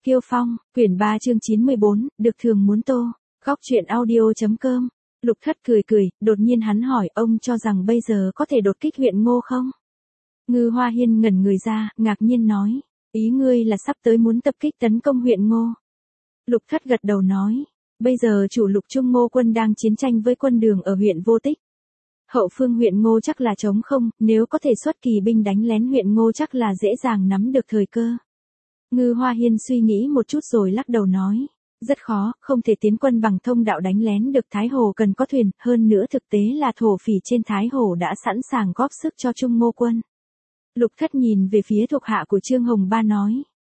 Kiêu Phong, quyển 3 chương 94, được thường muốn tô. Góc truyện audio.com. Lục Thất cười cười, đột nhiên hắn hỏi ông cho rằng bây giờ có thể đột kích huyện Ngô không? Ngư Hoa Hiên ngẩn người ra, ngạc nhiên nói. Ý ngươi là sắp tới muốn tập kích tấn công huyện Ngô. Lục Thất gật đầu nói. Bây giờ chủ Lục Trung Ngô quân đang chiến tranh với quân Đường ở huyện Vô Tích. Hậu phương huyện Ngô chắc là trống không, nếu có thể xuất kỳ binh đánh lén huyện Ngô chắc là dễ dàng nắm được thời cơ. Ngư Hoa Hiên suy nghĩ một chút rồi lắc đầu nói. Rất khó, không thể tiến quân bằng thông đạo đánh lén được. Thái Hồ cần có thuyền, hơn nữa thực tế là thổ phỉ trên Thái Hồ đã sẵn sàng góp sức cho Trung Ngô quân. Lục Thất nhìn về phía thuộc hạ của Trương Hồng Ba nói.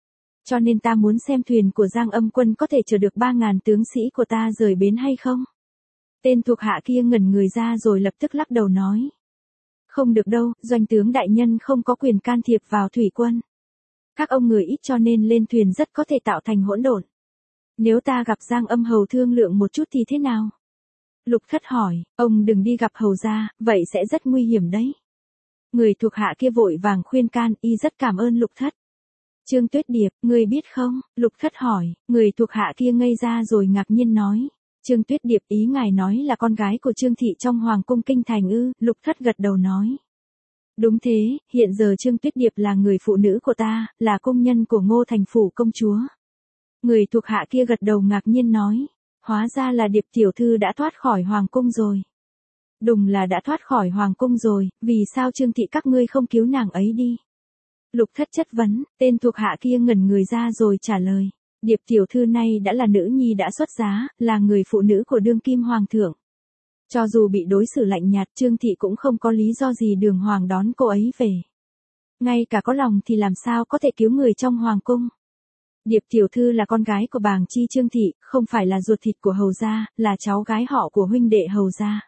Cho nên ta muốn xem thuyền của Giang Âm quân có thể chở được 3.000 tướng sĩ của ta rời bến hay không? Tên thuộc hạ kia ngẩn người ra rồi lập tức lắc đầu nói. Không được đâu, doanh tướng đại nhân không có quyền can thiệp vào thủy quân. Các ông người ít cho nên lên thuyền rất có thể tạo thành hỗn độn. Nếu ta gặp Giang Âm hầu thương lượng một chút thì thế nào? Lục Thất hỏi, ông đừng đi gặp hầu gia, vậy sẽ rất nguy hiểm đấy. Người thuộc hạ kia vội vàng khuyên can, y rất cảm ơn Lục Thất. Trương Tuyết Điệp, ngươi biết không? Lục Thất hỏi, người thuộc hạ kia ngây ra rồi ngạc nhiên nói. Trương Tuyết Điệp, ý ngài nói là con gái của Trương thị trong Hoàng cung kinh thành ư? Lục Thất gật đầu nói. Đúng thế, hiện giờ Trương Tuyết Điệp là người phụ nữ của ta, là công nhân của Ngô thành phủ công chúa. Người thuộc hạ kia gật đầu ngạc nhiên nói. Hóa ra là Điệp tiểu thư đã thoát khỏi Hoàng cung rồi. Đúng là đã thoát khỏi Hoàng cung rồi, vì sao Trương thị các ngươi không cứu nàng ấy đi? Lục Thất chất vấn, tên thuộc hạ kia ngẩn người ra rồi trả lời. Điệp tiểu thư này đã là nữ nhi đã xuất giá, là người phụ nữ của đương kim hoàng thượng. Cho dù bị đối xử lạnh nhạt, Trương thị cũng không có lý do gì Đường Hoàng đón cô ấy về. Ngay cả có lòng thì làm sao có thể cứu người trong hoàng cung. Điệp tiểu thư là con gái của bàng chi Trương thị, không phải là ruột thịt của hầu gia, là cháu gái họ của huynh đệ hầu gia.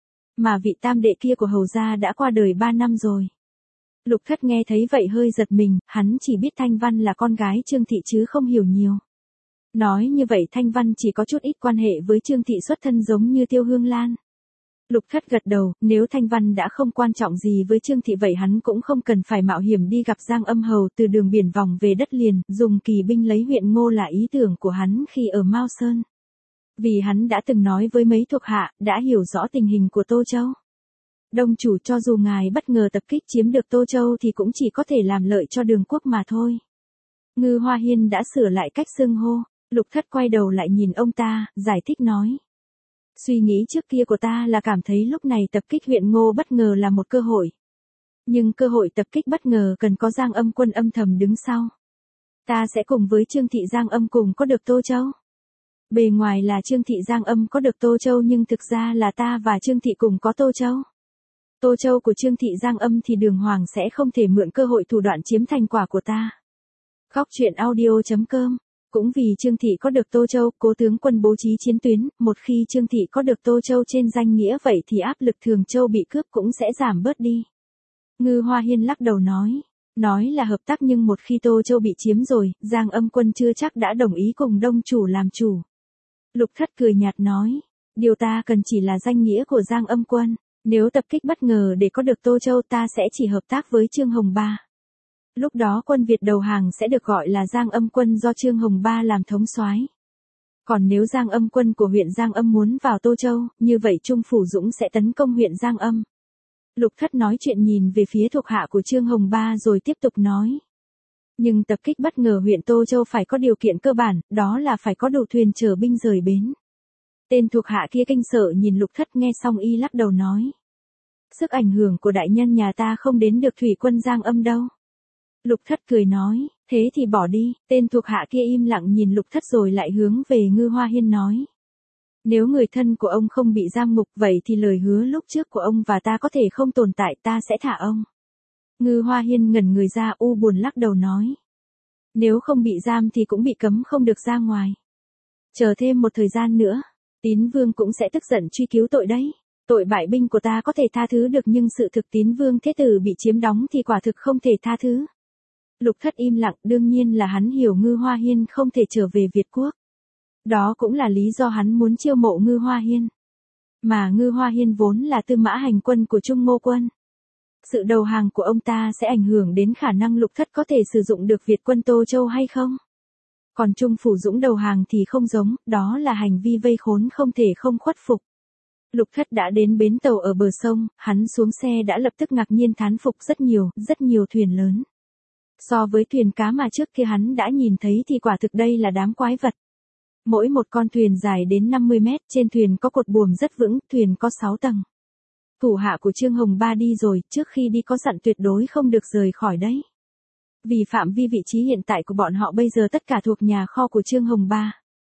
Mà vị tam đệ kia của hầu gia đã qua đời 3 năm rồi. Lục Thất nghe thấy vậy hơi giật mình, hắn chỉ biết Thanh Văn là con gái Trương thị chứ không hiểu nhiều. Nói như vậy Thanh Văn chỉ có chút ít quan hệ với Trương thị xuất thân giống như Tiêu Hương Lan. Lục Thất gật đầu, nếu Thanh Văn đã không quan trọng gì với Trương thị vậy hắn cũng không cần phải mạo hiểm đi gặp Giang Âm hầu từ đường biển vòng về đất liền, dùng kỳ binh lấy huyện Ngô là ý tưởng của hắn khi ở Mao Sơn. Vì hắn đã từng nói với mấy thuộc hạ, đã hiểu rõ tình hình của Tô Châu. Đông chủ cho dù ngài bất ngờ tập kích chiếm được Tô Châu thì cũng chỉ có thể làm lợi cho Đường quốc mà thôi. Ngư Hoa Hiên đã sửa lại cách xưng hô. Lục Thất quay đầu lại nhìn ông ta, giải thích nói. Suy nghĩ trước kia của ta là cảm thấy lúc này tập kích huyện Ngô bất ngờ là một cơ hội. Nhưng cơ hội tập kích bất ngờ cần có Giang Âm quân âm thầm đứng sau. Ta sẽ cùng với Trương thị Giang Âm cùng có được Tô Châu. Bề ngoài là Trương thị Giang Âm có được Tô Châu nhưng thực ra là ta và Trương thị cùng có Tô Châu. Tô Châu của Trương thị Giang Âm thì Đường Hoàng sẽ không thể mượn cơ hội thủ đoạn chiếm thành quả của ta. Góc truyện audio.com. Cũng vì Trương thị có được Tô Châu, Cố tướng quân bố trí chiến tuyến, một khi Trương thị có được Tô Châu trên danh nghĩa vậy thì áp lực Thường Châu bị cướp cũng sẽ giảm bớt đi. Ngư Hoa Hiên lắc đầu nói. Nói là hợp tác nhưng một khi Tô Châu bị chiếm rồi, Giang Âm quân chưa chắc đã đồng ý cùng Đông chủ làm chủ. Lục Thất cười nhạt nói. Điều ta cần chỉ là danh nghĩa của Giang Âm quân. Nếu tập kích bất ngờ để có được Tô Châu ta sẽ chỉ hợp tác với Trương Hồng Ba. Lúc đó quân Việt đầu hàng sẽ được gọi là Giang Âm quân do Trương Hồng Ba làm thống soái. Còn nếu Giang Âm quân của huyện Giang Âm muốn vào Tô Châu, như vậy Trung Phủ Dũng sẽ tấn công huyện Giang Âm. Lục Thất nói chuyện nhìn về phía thuộc hạ của Trương Hồng Ba rồi tiếp tục nói. Nhưng tập kích bất ngờ huyện Tô Châu phải có điều kiện cơ bản, đó là phải có đủ thuyền chở binh rời bến. Tên thuộc hạ kia kinh sợ nhìn Lục Thất nghe xong y lắc đầu nói. Sức ảnh hưởng của đại nhân nhà ta không đến được thủy quân Giang Âm đâu. Lục Thất cười nói, thế thì bỏ đi. Tên thuộc hạ kia im lặng nhìn Lục Thất rồi lại hướng về Ngư Hoa Hiên nói. Nếu người thân của ông không bị giam ngục vậy thì lời hứa lúc trước của ông và ta có thể không tồn tại, ta sẽ thả ông. Ngư Hoa Hiên ngẩn người ra u buồn lắc đầu nói. Nếu không bị giam thì cũng bị cấm không được ra ngoài. Chờ thêm một thời gian nữa, Tín Vương cũng sẽ tức giận truy cứu tội đấy. Tội bại binh của ta có thể tha thứ được nhưng sự thực Tín Vương Thế Tử bị chiếm đóng thì quả thực không thể tha thứ. Lục Thất im lặng, đương nhiên là hắn hiểu Ngư Hoa Hiên không thể trở về Việt quốc. Đó cũng là lý do hắn muốn chiêu mộ Ngư Hoa Hiên. Mà Ngư Hoa Hiên vốn là tư mã hành quân của Trung Ngô quân. Sự đầu hàng của ông ta sẽ ảnh hưởng đến khả năng Lục Thất có thể sử dụng được Việt quân Tô Châu hay không? Còn Trung Phủ Dũng đầu hàng thì không giống, đó là hành vi vây khốn không thể không khuất phục. Lục Thất đã đến bến tàu ở bờ sông, hắn xuống xe đã lập tức ngạc nhiên thán phục rất nhiều thuyền lớn. So với thuyền cá mà trước kia hắn đã nhìn thấy thì quả thực đây là đám quái vật. Mỗi một con thuyền dài đến 50 mét, trên thuyền có cột buồm rất vững, thuyền có 6 tầng. Thủ hạ của Trương Hồng Ba đi rồi, trước khi đi có dặn tuyệt đối không được rời khỏi đấy. Vì phạm vi vị trí hiện tại của bọn họ bây giờ tất cả thuộc nhà kho của Trương Hồng Ba.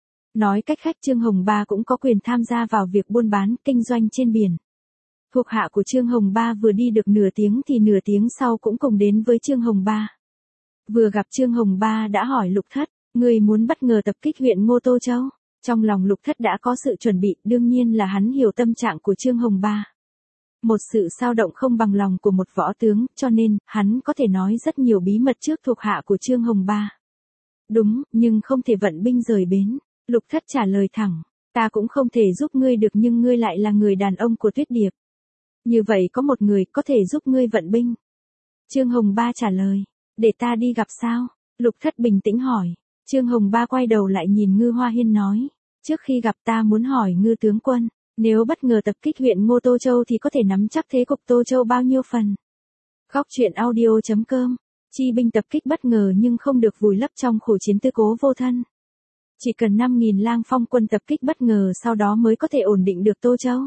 Nói cách khác Trương Hồng Ba cũng có quyền tham gia vào việc buôn bán, kinh doanh trên biển. Thuộc hạ của Trương Hồng Ba vừa đi được nửa tiếng thì nửa tiếng sau cũng cùng đến với Trương Hồng Ba. Vừa gặp Trương Hồng Ba đã hỏi Lục Thất, người muốn bất ngờ tập kích huyện Ngô Tô Châu. Trong lòng Lục Thất đã có sự chuẩn bị, đương nhiên là hắn hiểu tâm trạng của Trương Hồng Ba. Một sự xao động không bằng lòng của một võ tướng, cho nên, hắn có thể nói rất nhiều bí mật trước thuộc hạ của Trương Hồng Ba. Đúng, nhưng không thể vận binh rời bến. Lục Thất trả lời thẳng, ta cũng không thể giúp ngươi được nhưng ngươi lại là người đàn ông của Tuyết Điệp. Như vậy có một người có thể giúp ngươi vận binh. Trương Hồng Ba trả lời, để ta đi gặp sao? Lục Thất bình tĩnh hỏi. Trương Hồng Ba quay đầu lại nhìn Ngư Hoa Hiên nói, trước khi gặp ta muốn hỏi Ngư tướng quân, nếu bất ngờ tập kích huyện Ngô Tô Châu thì có thể nắm chắc thế cục Tô Châu bao nhiêu phần? Góc truyện audio.com, chi binh tập kích bất ngờ nhưng không được vùi lấp trong khổ chiến tư cố vô thân. Chỉ cần 5.000 lang phong quân tập kích bất ngờ sau đó mới có thể ổn định được Tô Châu.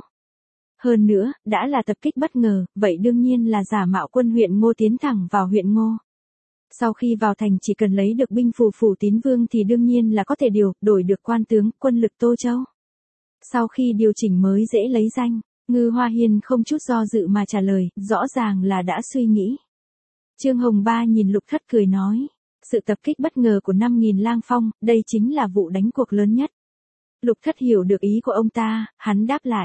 Hơn nữa, đã là tập kích bất ngờ, vậy đương nhiên là giả mạo quân huyện Ngô tiến thẳng vào huyện Ngô. Sau khi vào thành chỉ cần lấy được binh phù phủ tín vương thì đương nhiên là có thể đổi được quan tướng, quân lực Tô Châu. Sau khi điều chỉnh mới dễ lấy danh, Ngư Hoa Hiên không chút do dự mà trả lời, rõ ràng là đã suy nghĩ. Trương Hồng Ba nhìn Lục Thất cười nói, sự tập kích bất ngờ của 5.000 lang phong, đây chính là vụ đánh cuộc lớn nhất. Lục Thất hiểu được ý của ông ta, hắn đáp lại.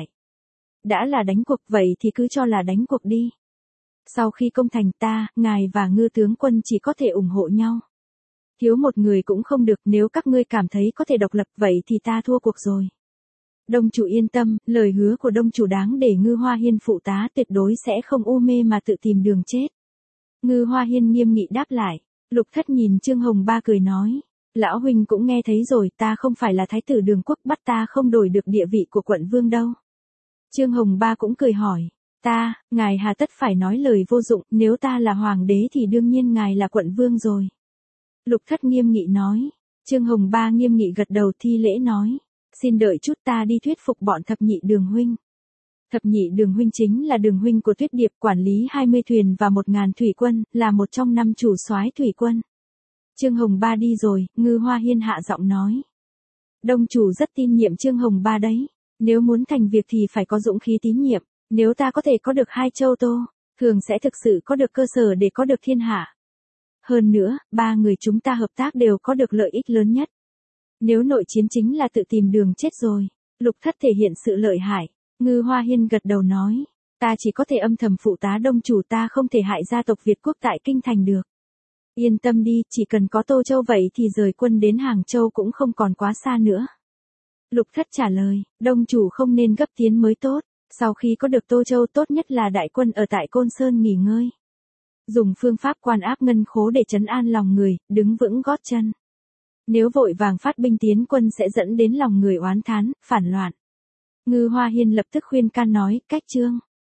Đã là đánh cuộc vậy thì cứ cho là đánh cuộc đi. Sau khi công thành ta, ngài và Ngư tướng quân chỉ có thể ủng hộ nhau. Thiếu một người cũng không được, nếu các ngươi cảm thấy có thể độc lập vậy thì ta thua cuộc rồi. Đông chủ yên tâm, lời hứa của đông chủ đáng để Ngư Hoa Hiên phụ tá tuyệt đối sẽ không u mê mà tự tìm đường chết. Ngư Hoa Hiên nghiêm nghị đáp lại. Lục Thất nhìn Trương Hồng Ba cười nói, lão huynh cũng nghe thấy rồi, ta không phải là thái tử Đường Quốc, bắt ta không đổi được địa vị của quận vương đâu. Trương Hồng Ba cũng cười hỏi, ngài hà tất phải nói lời vô dụng, nếu ta là hoàng đế thì đương nhiên ngài là quận vương rồi. Lục Thất nghiêm nghị nói. Trương Hồng Ba nghiêm nghị gật đầu thi lễ nói, xin đợi chút ta đi thuyết phục bọn thập nhị Đường huynh. Thập nhị Đường huynh chính là Đường huynh của Tuyết Điệp, quản lý 20 thuyền và 1.000 thủy quân, là một trong 5 chủ soái thủy quân. Trương Hồng Ba đi rồi, Ngư Hoa Hiên hạ giọng nói. Đông chủ rất tin nhiệm Trương Hồng Ba đấy, nếu muốn thành việc thì phải có dũng khí tín nhiệm, nếu ta có thể có được 2 châu Tô, thường sẽ thực sự có được cơ sở để có được thiên hạ. Hơn nữa, 3 người chúng ta hợp tác đều có được lợi ích lớn nhất. Nếu nội chiến chính là tự tìm đường chết rồi. Lục Thất thể hiện sự lợi hại. Ngư Hoa Hiên gật đầu nói, ta chỉ có thể âm thầm phụ tá đông chủ, ta không thể hại gia tộc Việt Quốc tại Kinh Thành được. Yên tâm đi, chỉ cần có Tô Châu vậy thì rời quân đến Hàng Châu cũng không còn quá xa nữa. Lục Thất trả lời, đông chủ không nên gấp tiến mới tốt, sau khi có được Tô Châu tốt nhất là đại quân ở tại Côn Sơn nghỉ ngơi. Dùng phương pháp quan áp ngân khố để trấn an lòng người, đứng vững gót chân. Nếu vội vàng phát binh tiến quân sẽ dẫn đến lòng người oán thán, phản loạn. Ngư Hoa Hiên lập tức khuyên can nói, cách Trương